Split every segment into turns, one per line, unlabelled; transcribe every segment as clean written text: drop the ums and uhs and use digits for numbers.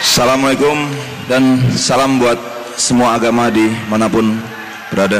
Assalamualaikum dan salam buat semua agama di manapun berada.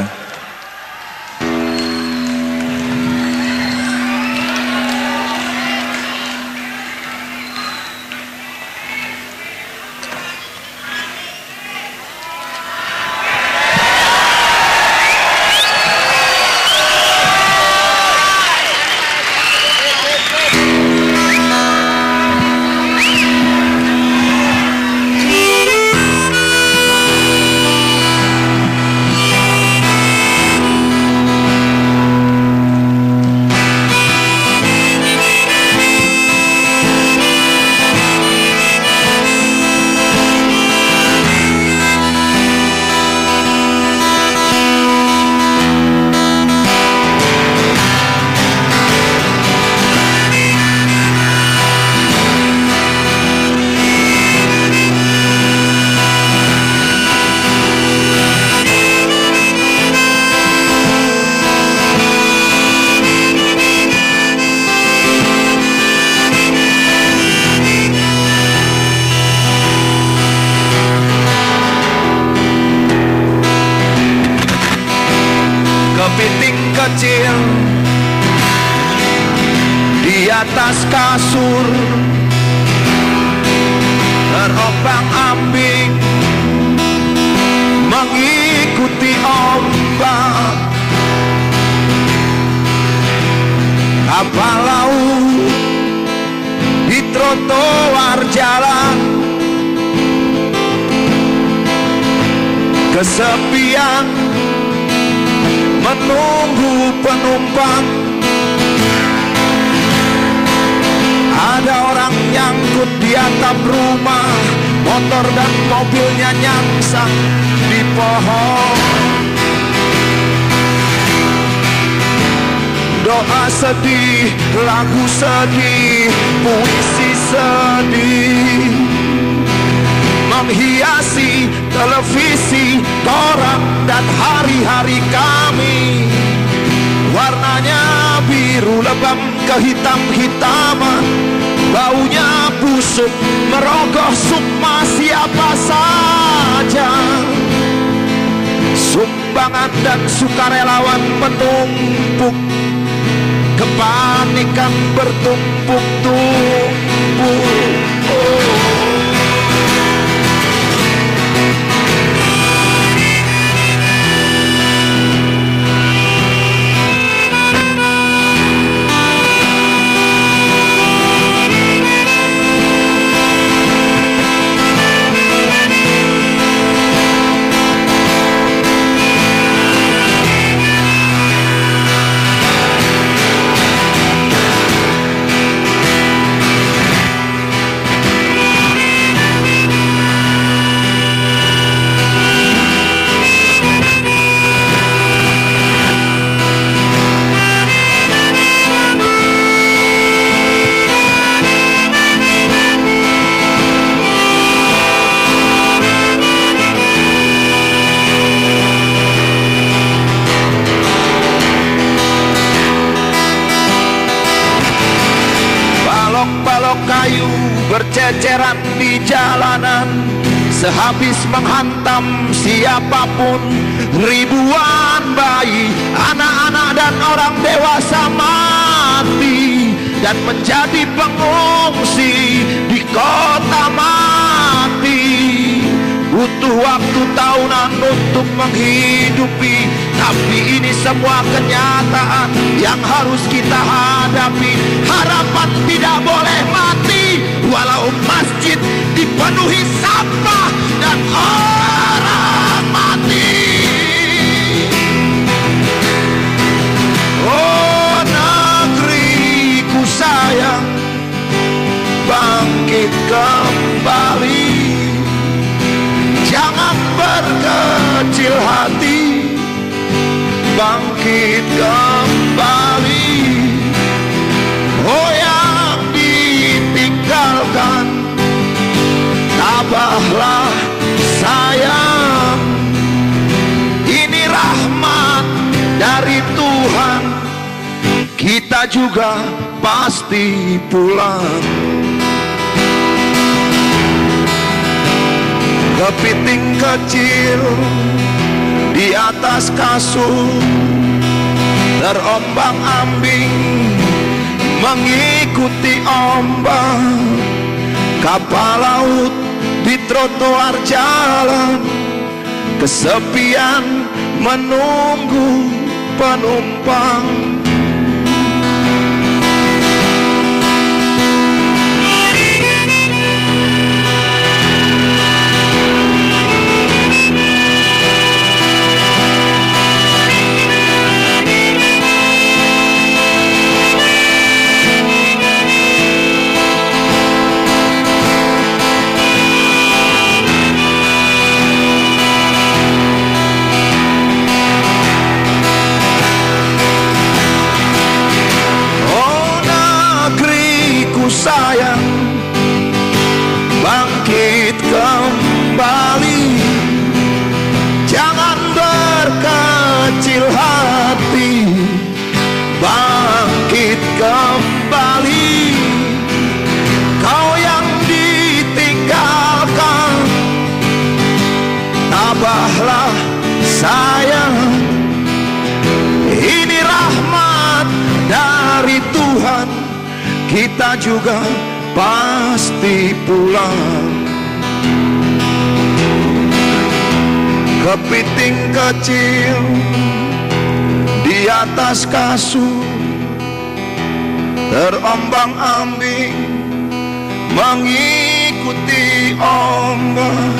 Kepiting kecil di atas kasur, terombang-ambing mengikuti ombak. Kapal laut di trotoar jalan, kesepian menunggu penumpang. Ada orang nyangkut di atap rumah, motor dan mobilnya nyangsang di pohon. Doa sedih, lagu sedih, puisi sedih menghiasi televisi, koran dan hari-hari kami. Warnanya biru lebam kehitam-hitaman, baunya busuk merogoh sukma siapa saja. Sumbangan dan sukarelawan menumpuk, kepanikan bertumpuk-tumpuk. Balok kayu berceceran di jalanan, sehabis menghantam siapapun. Ribuan bayi, anak-anak dan orang dewasa mati dan menjadi pengungsi di kota mati. Butuh waktu tahunan untuk menghidupi, tapi ini semua kenyataan yang harus kita hadapi. Harapan tidak boleh mati, walau masjid dipenuhi sampah dan orang mati. Oh negeriku sayang, bangkit kembali. Jangan berkecil hati, bangkit kembali. Oh yang ditinggalkan, tabahlah sayang. Ini rahmat dari Tuhan, kita juga pasti pulang. kepiting kecil di atas kasur, terombang-ambing mengikuti ombak, kapal laut di trotoar jalan, kesepian menunggu penumpang. Sayang, bangkit kembali, jangan berkecil hati, bangkit kembali, kau yang ditinggalkan, tabahlah sayang, ini rahmat dari Tuhan, kita juga pasti pulang. Kepiting kecil di atas kasur, terombang-ambing mengikuti ombak,